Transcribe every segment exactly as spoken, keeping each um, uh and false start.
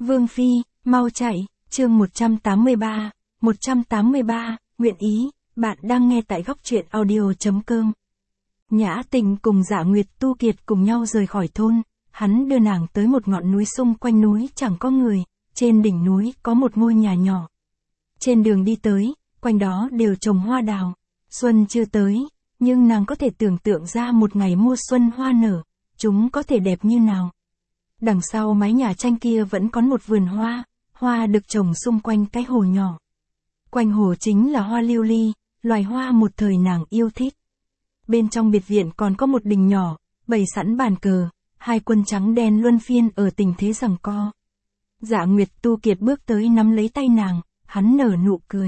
Vương Phi, mau chạy, chương một trăm tám mươi ba, một trăm tám mươi ba, nguyện ý, bạn đang nghe tại góc truyện audio.com. Nhã Tình cùng Dạ Nguyệt Tu Kiệt cùng nhau rời khỏi thôn, hắn đưa nàng tới một ngọn núi xung quanh núi chẳng có người, trên đỉnh núi có một ngôi nhà nhỏ. Trên đường đi tới, quanh đó đều trồng hoa đào, xuân chưa tới, nhưng nàng có thể tưởng tượng ra một ngày mùa xuân hoa nở, chúng có thể đẹp như nào. Đằng sau mái nhà tranh kia vẫn có một vườn hoa, hoa được trồng xung quanh cái hồ nhỏ. Quanh hồ chính là hoa lưu ly, loài hoa một thời nàng yêu thích. Bên trong biệt viện còn có một đình nhỏ, bày sẵn bàn cờ, hai quân trắng đen luân phiên ở tình thế giằng co. Dạ Nguyệt Tu Kiệt bước tới nắm lấy tay nàng, hắn nở nụ cười.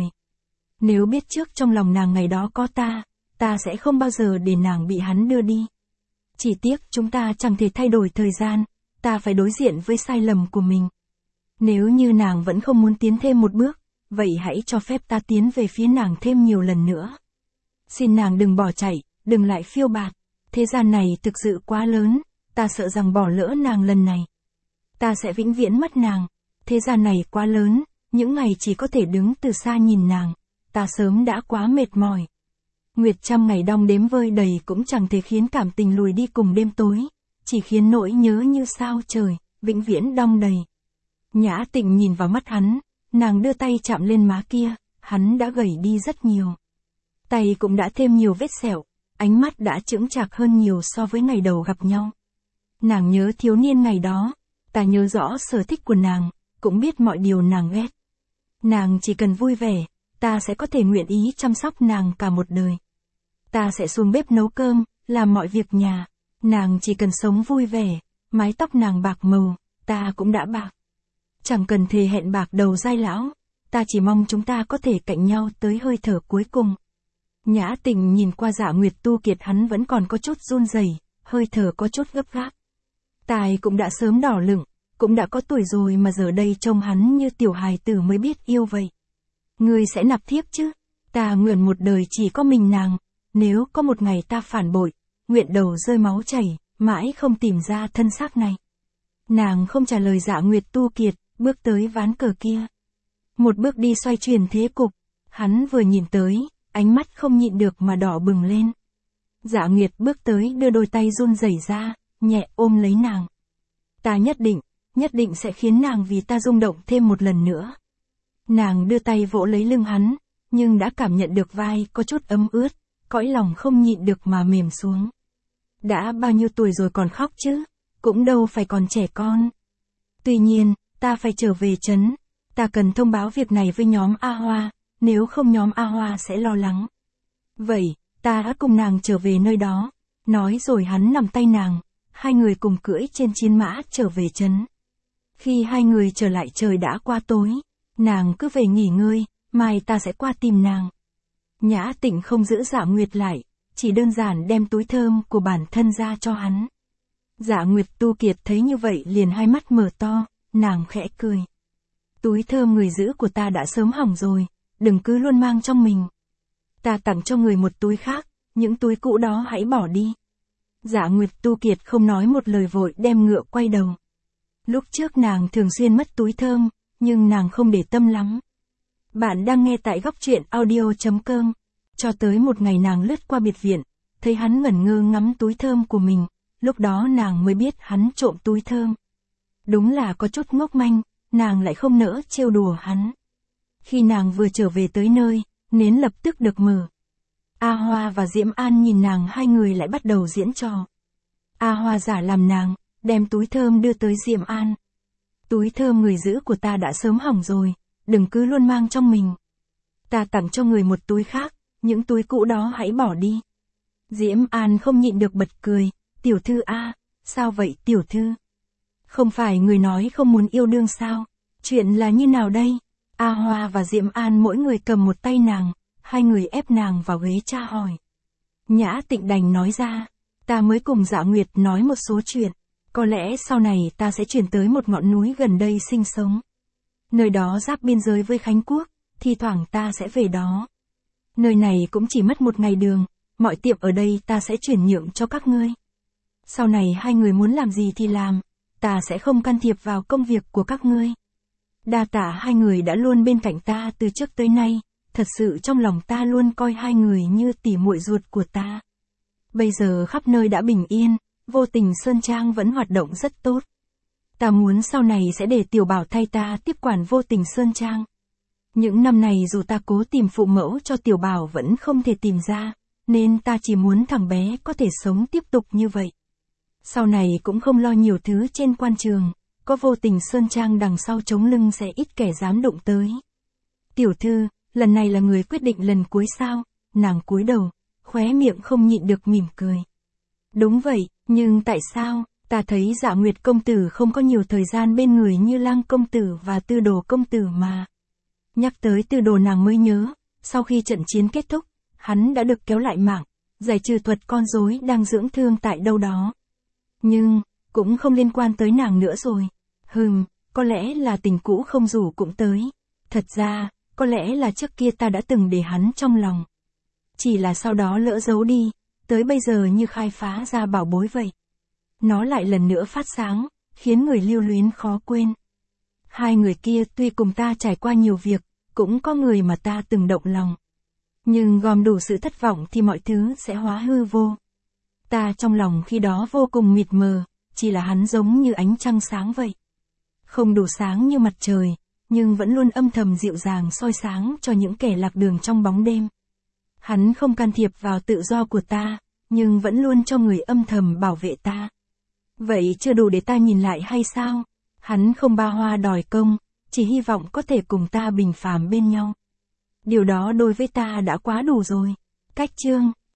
Nếu biết trước trong lòng nàng ngày đó có ta, ta sẽ không bao giờ để nàng bị hắn đưa đi. Chỉ tiếc chúng ta chẳng thể thay đổi thời gian, ta phải đối diện với sai lầm của mình. Nếu như nàng vẫn không muốn tiến thêm một bước, vậy hãy cho phép ta tiến về phía nàng thêm nhiều lần nữa. Xin nàng đừng bỏ chạy, đừng lại phiêu bạt. Thế gian này thực sự quá lớn, ta sợ rằng bỏ lỡ nàng lần này, ta sẽ vĩnh viễn mất nàng. Thế gian này quá lớn, những ngày chỉ có thể đứng từ xa nhìn nàng, ta sớm đã quá mệt mỏi. Nguyệt trăm ngày đong đếm vơi đầy cũng chẳng thể khiến cảm tình lùi đi cùng đêm tối, chỉ khiến nỗi nhớ như sao trời, vĩnh viễn đong đầy. Nhã Tịnh nhìn vào mắt hắn, nàng đưa tay chạm lên má kia, hắn đã gầy đi rất nhiều. Tay cũng đã thêm nhiều vết sẹo, ánh mắt đã chững chạc hơn nhiều so với ngày đầu gặp nhau. Nàng nhớ thiếu niên ngày đó, ta nhớ rõ sở thích của nàng, cũng biết mọi điều nàng ghét. Nàng chỉ cần vui vẻ, ta sẽ có thể nguyện ý chăm sóc nàng cả một đời. Ta sẽ xuống bếp nấu cơm, làm mọi việc nhà, nàng chỉ cần sống vui vẻ, mái tóc nàng bạc màu, ta cũng đã bạc. Chẳng cần thề hẹn bạc đầu giai lão, ta chỉ mong chúng ta có thể cạnh nhau tới hơi thở cuối cùng. Nhã Tình nhìn qua Dạ Nguyệt Tu Kiệt, hắn vẫn còn có chút run rẩy, hơi thở có chút gấp gáp. Tai cũng đã sớm đỏ lửng, cũng đã có tuổi rồi mà giờ đây trông hắn như tiểu hài tử mới biết yêu vậy. Ngươi sẽ nạp thiếp chứ? Ta nguyện một đời chỉ có mình nàng, nếu có một ngày ta phản bội, nguyện đầu rơi máu chảy, mãi không tìm ra thân xác này. Nàng không trả lời Dạ Nguyệt Tu Kiệt, bước tới ván cờ kia. Một bước đi xoay chuyển thế cục, hắn vừa nhìn tới, ánh mắt không nhịn được mà đỏ bừng lên. Dạ Nguyệt bước tới đưa đôi tay run rẩy ra, nhẹ ôm lấy nàng. Ta nhất định, nhất định sẽ khiến nàng vì ta rung động thêm một lần nữa. Nàng đưa tay vỗ lấy lưng hắn, nhưng đã cảm nhận được vai có chút ấm ướt, cõi lòng không nhịn được mà mềm xuống. Đã bao nhiêu tuổi rồi còn khóc chứ, cũng đâu phải còn trẻ con. Tuy nhiên, ta phải trở về trấn, ta cần thông báo việc này với nhóm A Hoa, nếu không nhóm A Hoa sẽ lo lắng. Vậy, ta đã cùng nàng trở về nơi đó, nói rồi hắn nằm tay nàng, hai người cùng cưỡi trên chiến mã trở về trấn. Khi hai người trở lại trời đã qua tối, nàng cứ về nghỉ ngơi, mai ta sẽ qua tìm nàng. Nhã Tịnh không giữ Dạ Nguyệt lại, chỉ đơn giản đem túi thơm của bản thân ra cho hắn. Dạ Nguyệt Tu Kiệt thấy như vậy liền hai mắt mở to, nàng khẽ cười. Túi thơm người giữ của ta đã sớm hỏng rồi, đừng cứ luôn mang trong mình. Ta tặng cho người một túi khác, những túi cũ đó hãy bỏ đi. Dạ Nguyệt Tu Kiệt không nói một lời vội đem ngựa quay đầu. Lúc trước nàng thường xuyên mất túi thơm, nhưng nàng không để tâm lắm. Bạn đang nghe tại góc truyện audio.com. Cho tới một ngày nàng lướt qua biệt viện, thấy hắn ngẩn ngơ ngắm túi thơm của mình, lúc đó nàng mới biết hắn trộm túi thơm. Đúng là có chút ngốc manh, nàng lại không nỡ trêu đùa hắn. Khi nàng vừa trở về tới nơi, nến lập tức được mở. A Hoa và Diễm An nhìn nàng, hai người lại bắt đầu diễn trò. A Hoa giả làm nàng, đem túi thơm đưa tới Diễm An. Túi thơm người giữ của ta đã sớm hỏng rồi, đừng cứ luôn mang trong mình. Ta tặng cho người một túi khác, những túi cũ đó hãy bỏ đi. Diễm An không nhịn được bật cười, tiểu thư a, sao vậy tiểu thư? Không phải người nói không muốn yêu đương sao? Chuyện là như nào đây? A Hoa và Diễm An mỗi người cầm một tay nàng, hai người ép nàng vào ghế tra hỏi. Nhã Tịnh đành nói ra, ta mới cùng Dạ Nguyệt nói một số chuyện, có lẽ sau này ta sẽ chuyển tới một ngọn núi gần đây sinh sống. Nơi đó giáp biên giới với Khánh Quốc, thi thoảng ta sẽ về đó. Nơi này cũng chỉ mất một ngày đường, mọi tiệm ở đây ta sẽ chuyển nhượng cho các ngươi. Sau này hai người muốn làm gì thì làm, ta sẽ không can thiệp vào công việc của các ngươi. Đa tạ hai người đã luôn bên cạnh ta từ trước tới nay, thật sự trong lòng ta luôn coi hai người như tỉ muội ruột của ta. Bây giờ khắp nơi đã bình yên, Vô Tình Sơn Trang vẫn hoạt động rất tốt. Ta muốn sau này sẽ để Tiểu Bảo thay ta tiếp quản Vô Tình Sơn Trang. Những năm này dù ta cố tìm phụ mẫu cho Tiểu Bảo vẫn không thể tìm ra, nên ta chỉ muốn thằng bé có thể sống tiếp tục như vậy. Sau này cũng không lo nhiều thứ trên quan trường, có Vô Tình Sơn Trang đằng sau chống lưng sẽ ít kẻ dám đụng tới. Tiểu thư, lần này là người quyết định lần cuối sao? Nàng cúi đầu, khóe miệng không nhịn được mỉm cười. Đúng vậy, nhưng tại sao? Ta thấy Dạ Nguyệt công tử không có nhiều thời gian bên người như Lang công tử và Tư Đồ công tử mà. Nhắc tới Tư Đồ nàng mới nhớ, sau khi trận chiến kết thúc, hắn đã được kéo lại mạng, giải trừ thuật con rối đang dưỡng thương tại đâu đó. Nhưng, cũng không liên quan tới nàng nữa rồi. Hừm, có lẽ là tình cũ không rủ cũng tới. Thật ra, có lẽ là trước kia ta đã từng để hắn trong lòng. Chỉ là sau đó lỡ giấu đi, tới bây giờ như khai phá ra bảo bối vậy. Nó lại lần nữa phát sáng, khiến người lưu luyến khó quên. Hai người kia tuy cùng ta trải qua nhiều việc, cũng có người mà ta từng động lòng. Nhưng gom đủ sự thất vọng thì mọi thứ sẽ hóa hư vô. Ta trong lòng khi đó vô cùng mịt mờ, chỉ là hắn giống như ánh trăng sáng vậy. Không đủ sáng như mặt trời, nhưng vẫn luôn âm thầm dịu dàng soi sáng cho những kẻ lạc đường trong bóng đêm. Hắn không can thiệp vào tự do của ta, nhưng vẫn luôn cho người âm thầm bảo vệ ta. Vậy chưa đủ để ta nhìn lại hay sao? Hắn không ba hoa đòi công, chỉ hy vọng có thể cùng ta bình phàm bên nhau. Điều đó đối với ta đã quá đủ rồi. Cách chương